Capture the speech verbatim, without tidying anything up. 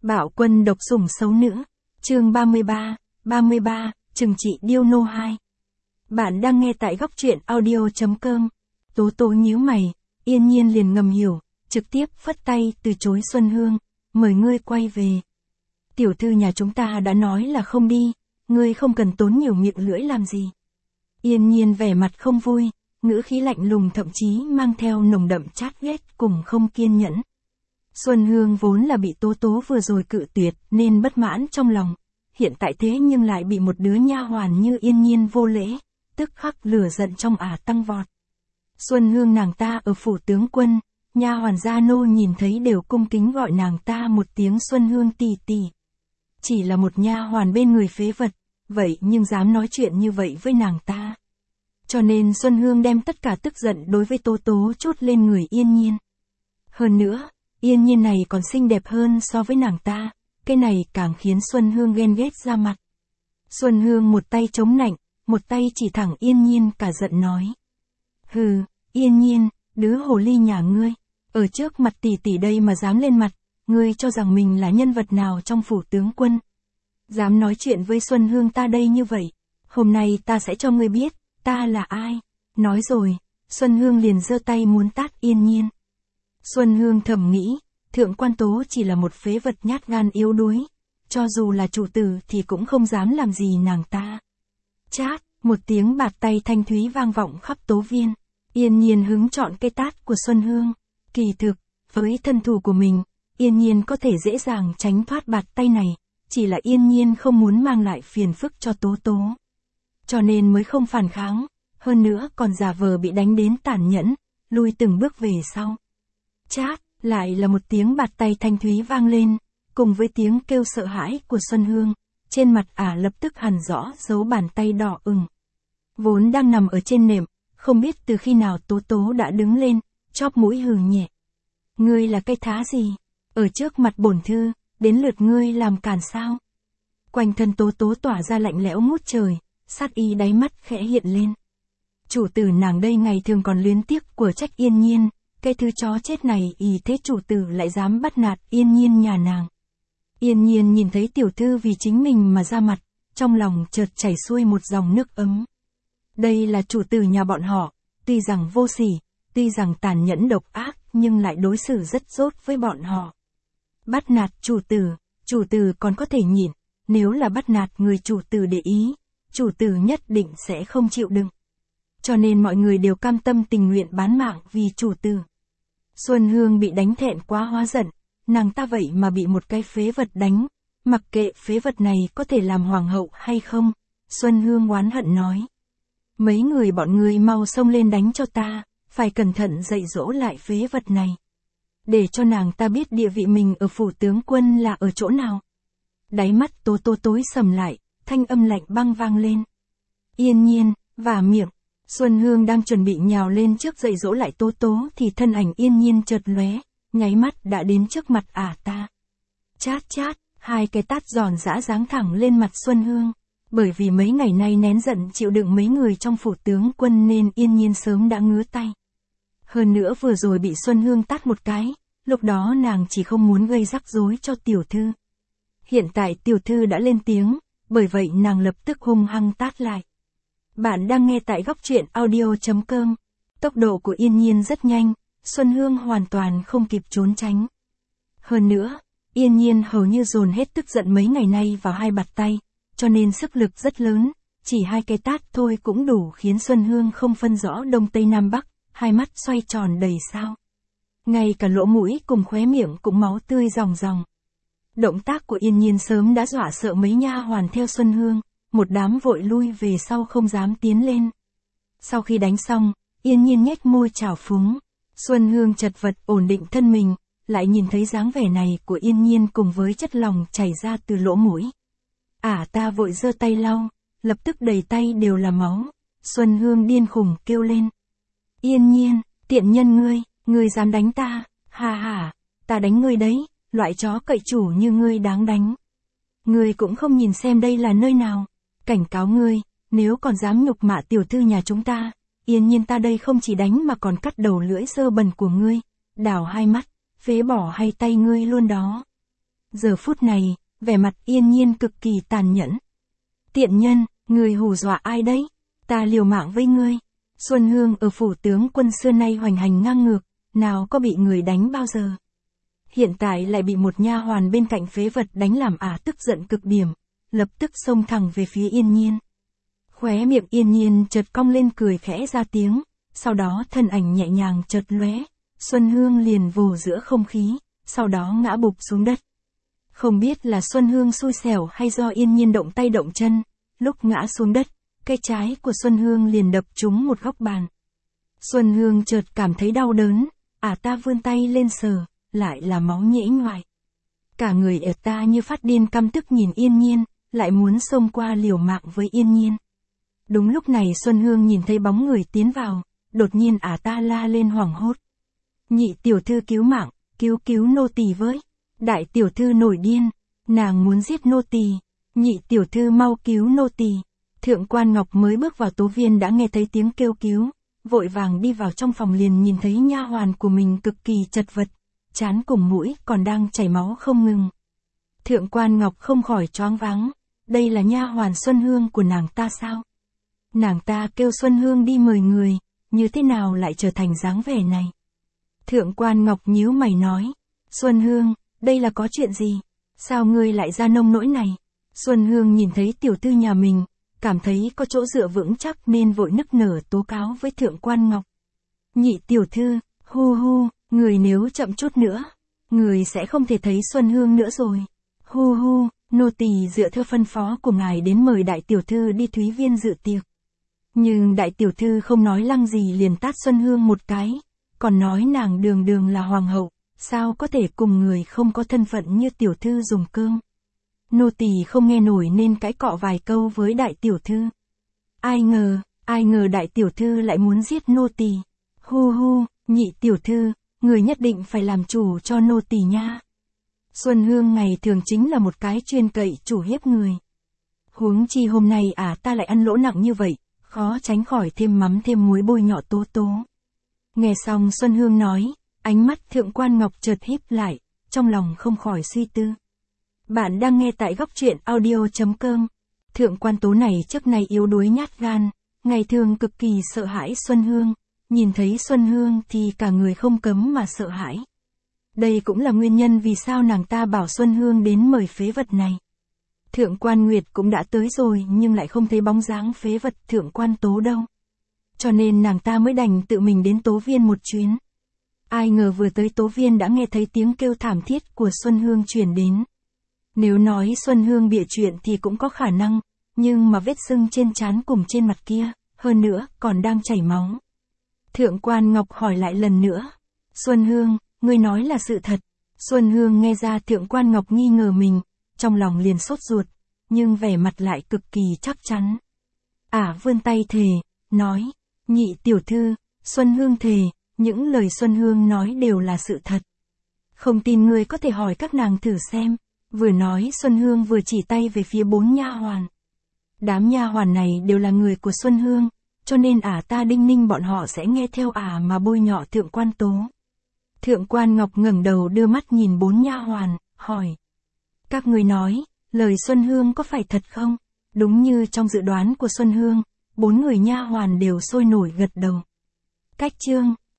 Bạo quân độc sủng xấu nữ. Chương ba mươi ba, ba mươi ba, Trừng trị điêu nô hai. Bạn đang nghe tại góc truyện audio chấm com. Tố tố nhíu mày, Yên Nhiên liền ngầm hiểu, trực tiếp phất tay từ chối Xuân Hương, mời ngươi quay về. Tiểu thư nhà chúng ta đã nói là không đi, ngươi không cần tốn nhiều miệng lưỡi làm gì. Yên Nhiên vẻ mặt không vui, ngữ khí lạnh lùng thậm chí mang theo nồng đậm chát ghét cùng không kiên nhẫn. Xuân Hương vốn là bị Tố Tố vừa rồi cự tuyệt nên bất mãn trong lòng, hiện tại thế nhưng lại bị một đứa nha hoàn như Yên Nhiên vô lễ, tức khắc lửa giận trong ả tăng vọt. Xuân Hương nàng ta ở phủ tướng quân, nha hoàn gia nô nhìn thấy đều cung kính gọi nàng ta một tiếng Xuân Hương tỷ tỷ. Chỉ là một nha hoàn bên người phế vật, vậy nhưng dám nói chuyện như vậy với nàng ta. Cho nên Xuân Hương đem tất cả tức giận đối với Tố Tố trút lên người Yên Nhiên. Hơn nữa, Yên Nhiên này còn xinh đẹp hơn so với nàng ta, cái này càng khiến Xuân Hương ghen ghét ra mặt. Xuân Hương một tay chống nạnh, một tay chỉ thẳng Yên Nhiên cả giận nói. Hừ, Yên Nhiên, đứa hồ ly nhà ngươi, ở trước mặt tỷ tỷ đây mà dám lên mặt, ngươi cho rằng mình là nhân vật nào trong phủ tướng quân. Dám nói chuyện với Xuân Hương ta đây như vậy, hôm nay ta sẽ cho ngươi biết, ta là ai. Nói rồi, Xuân Hương liền giơ tay muốn tát Yên Nhiên. Xuân Hương thầm nghĩ, thượng quan Tố chỉ là một phế vật nhát gan yếu đuối, cho dù là chủ tử thì cũng không dám làm gì nàng ta. Chát, một tiếng bạt tay thanh thúy vang vọng khắp tố viên, Yên Nhiên hứng chọn cây tát của Xuân Hương. Kỳ thực, với thân thủ của mình, Yên Nhiên có thể dễ dàng tránh thoát bạt tay này, chỉ là Yên Nhiên không muốn mang lại phiền phức cho Tố Tố. Cho nên mới không phản kháng, hơn nữa còn giả vờ bị đánh đến tàn nhẫn, lui từng bước về sau. Chát, lại là một tiếng bạt tay thanh thúy vang lên, cùng với tiếng kêu sợ hãi của Xuân Hương, trên mặt ả lập tức hằn rõ dấu bàn tay đỏ ửng. Vốn đang nằm ở trên nệm, không biết từ khi nào Tố Tố đã đứng lên, chóp mũi hừ nhẹ. Ngươi là cái thá gì? Ở trước mặt bổn thư, đến lượt ngươi làm cản sao? Quanh thân Tố Tố tỏa ra lạnh lẽo ngút trời, sát ý đáy mắt khẽ hiện lên. Chủ tử nàng đây ngày thường còn luyến tiếc của trách Yên Nhiên, cái thứ chó chết này ý thế chủ tử lại dám bắt nạt Yên Nhiên nhà nàng. Yên Nhiên nhìn thấy tiểu thư vì chính mình mà ra mặt, trong lòng chợt chảy xuôi một dòng nước ấm. Đây là chủ tử nhà bọn họ, tuy rằng vô sỉ, tuy rằng tàn nhẫn độc ác nhưng lại đối xử rất tốt với bọn họ. Bắt nạt chủ tử, chủ tử còn có thể nhịn, nếu là bắt nạt người chủ tử để ý, chủ tử nhất định sẽ không chịu đựng. Cho nên mọi người đều cam tâm tình nguyện bán mạng vì chủ tử. Xuân Hương bị đánh thẹn quá hóa giận, nàng ta vậy mà bị một cái phế vật đánh, mặc kệ phế vật này có thể làm hoàng hậu hay không, Xuân Hương oán hận nói. Mấy người bọn ngươi mau xông lên đánh cho ta, phải cẩn thận dạy dỗ lại phế vật này. Để cho nàng ta biết địa vị mình ở phủ tướng quân là ở chỗ nào. Đáy mắt Tố Tố tối sầm lại, thanh âm lạnh băng vang lên. Yên Nhiên, vả miệng. Xuân Hương đang chuẩn bị nhào lên trước dạy dỗ lại Tố Tố thì thân ảnh Yên Nhiên chợt lóe, nháy mắt đã đến trước mặt ả ta. Chát chát, hai cái tát giòn giã giáng thẳng lên mặt Xuân Hương. Bởi vì mấy ngày nay nén giận chịu đựng mấy người trong phủ tướng quân nên Yên Nhiên sớm đã ngứa tay. Hơn nữa vừa rồi bị Xuân Hương tát một cái, lúc đó nàng chỉ không muốn gây rắc rối cho tiểu thư. Hiện tại tiểu thư đã lên tiếng, bởi vậy nàng lập tức hung hăng tát lại. Bạn đang nghe tại góc truyện audio chấm com. Tốc độ của Yên Nhiên rất nhanh, Xuân Hương hoàn toàn không kịp trốn tránh. Hơn nữa, Yên Nhiên hầu như dồn hết tức giận mấy ngày nay vào hai bạt tay, cho nên sức lực rất lớn, chỉ hai cái tát thôi cũng đủ khiến Xuân Hương không phân rõ đông tây nam bắc, hai mắt xoay tròn đầy sao. Ngay cả lỗ mũi cùng khóe miệng cũng máu tươi ròng ròng. Động tác của Yên Nhiên sớm đã dọa sợ mấy nha hoàn theo Xuân Hương, một đám vội lui về sau không dám tiến lên. Sau khi đánh xong, Yên Nhiên nhếch môi trào phúng. Xuân Hương chật vật ổn định thân mình, lại nhìn thấy dáng vẻ này của Yên Nhiên cùng với chất lỏng chảy ra từ lỗ mũi. Ả à, ta vội giơ tay lau, lập tức đầy tay đều là máu. Xuân Hương điên khùng kêu lên. Yên Nhiên, tiện nhân ngươi, ngươi dám đánh ta, ha ha, ta đánh ngươi đấy, loại chó cậy chủ như ngươi đáng đánh. Ngươi cũng không nhìn xem đây là nơi nào. Cảnh cáo ngươi, nếu còn dám nhục mạ tiểu thư nhà chúng ta, Yên Nhiên ta đây không chỉ đánh mà còn cắt đầu lưỡi sơ bẩn của ngươi, đào hai mắt, phế bỏ hai tay ngươi luôn đó. Giờ phút này, vẻ mặt Yên Nhiên cực kỳ tàn nhẫn. Tiện nhân, người hù dọa ai đấy? Ta liều mạng với ngươi. Xuân Hương ở phủ tướng quân xưa nay hoành hành ngang ngược, nào có bị người đánh bao giờ. Hiện tại lại bị một nha hoàn bên cạnh phế vật đánh làm ả tức giận cực điểm, lập tức xông thẳng về phía Yên Nhiên. Khóe miệng Yên Nhiên chợt cong lên cười khẽ ra tiếng, sau đó thân ảnh nhẹ nhàng chợt lóe, Xuân Hương liền vồ giữa không khí, sau đó ngã bụp xuống đất. Không biết là Xuân Hương xui xẻo hay do Yên Nhiên động tay động chân, lúc ngã xuống đất, cây trái của Xuân Hương liền đập trúng một góc bàn. Xuân Hương chợt cảm thấy đau đớn, ả ta vươn tay lên sờ, lại là máu nhễ ngoại. Cả người ả ta như phát điên căm tức nhìn Yên Nhiên, lại muốn xông qua liều mạng với Yên Nhiên. Đúng lúc này Xuân Hương nhìn thấy bóng người tiến vào, đột nhiên ả ta la lên hoảng hốt. Nhị tiểu thư cứu mạng, cứu cứu nô tỳ với. Đại tiểu thư nổi điên, nàng muốn giết nô tỳ. Nhị tiểu thư mau cứu nô tỳ. Thượng quan Ngọc mới bước vào tố viên đã nghe thấy tiếng kêu cứu, vội vàng đi vào trong phòng liền nhìn thấy nha hoàn của mình cực kỳ chật vật, trán cùng mũi còn đang chảy máu không ngừng. Thượng quan Ngọc không khỏi choáng váng, đây là nha hoàn Xuân Hương của nàng ta sao? Nàng ta kêu Xuân Hương đi mời người, như thế nào lại trở thành dáng vẻ này? Thượng quan Ngọc nhíu mày nói, Xuân Hương, đây là có chuyện gì? Sao ngươi lại ra nông nỗi này? Xuân Hương nhìn thấy tiểu thư nhà mình, cảm thấy có chỗ dựa vững chắc nên vội nức nở tố cáo với Thượng quan Ngọc. Nhị tiểu thư, hu hu, người nếu chậm chút nữa, người sẽ không thể thấy Xuân Hương nữa rồi. Hu hu, nô tỳ dựa theo phân phó của ngài đến mời đại tiểu thư đi Thúy Viên dự tiệc. Nhưng đại tiểu thư không nói lăng gì liền tát Xuân Hương một cái, còn nói nàng đường đường là hoàng hậu, sao có thể cùng người không có thân phận như tiểu thư dùng cơm. Nô tỳ không nghe nổi nên cãi cọ vài câu với đại tiểu thư. Ai ngờ, ai ngờ đại tiểu thư lại muốn giết nô tỳ. Hu hu, nhị tiểu thư, người nhất định phải làm chủ cho nô tỳ nha. Xuân Hương ngày thường chính là một cái chuyên cậy chủ hiếp người. Huống chi hôm nay à ta lại ăn lỗ nặng như vậy, khó tránh khỏi thêm mắm thêm muối bôi nhọ tố tố. Nghe xong Xuân Hương nói, ánh mắt Thượng quan Ngọc chợt híp lại, trong lòng không khỏi suy tư. Bạn đang nghe tại góc truyện audio.com. Thượng quan tố này trước nay yếu đuối nhát gan, ngày thường cực kỳ sợ hãi Xuân Hương, nhìn thấy Xuân Hương thì cả người không cấm mà sợ hãi. Đây cũng là nguyên nhân vì sao nàng ta bảo Xuân Hương đến mời phế vật này. Thượng quan Nguyệt cũng đã tới rồi nhưng lại không thấy bóng dáng phế vật Thượng quan tố đâu. Cho nên nàng ta mới đành tự mình đến tố viên một chuyến. Ai ngờ vừa tới tố viên đã nghe thấy tiếng kêu thảm thiết của Xuân Hương truyền đến. Nếu nói Xuân Hương bịa chuyện thì cũng có khả năng, nhưng mà vết sưng trên trán cùng trên mặt kia, hơn nữa còn đang chảy máu. Thượng quan Ngọc hỏi lại lần nữa. Xuân Hương, ngươi nói là sự thật. Xuân Hương nghe ra Thượng quan Ngọc nghi ngờ mình, trong lòng liền sốt ruột, nhưng vẻ mặt lại cực kỳ chắc chắn. Ả à, vươn tay thề, nói, nhị tiểu thư, Xuân Hương thề, những lời Xuân Hương nói đều là sự thật. Không tin ngươi có thể hỏi các nàng thử xem. Vừa nói Xuân Hương vừa chỉ tay về phía bốn nha hoàn. Đám nha hoàn này đều là người của Xuân Hương, cho nên ả ta đinh ninh bọn họ sẽ nghe theo ả mà bôi nhọ Thượng quan tố. Thượng quan Ngọc ngẩng đầu đưa mắt nhìn bốn nha hoàn, hỏi. Các người nói, lời Xuân Hương có phải thật không? Đúng như trong dự đoán của Xuân Hương, bốn người nha hoàn đều sôi nổi gật đầu. Cách chương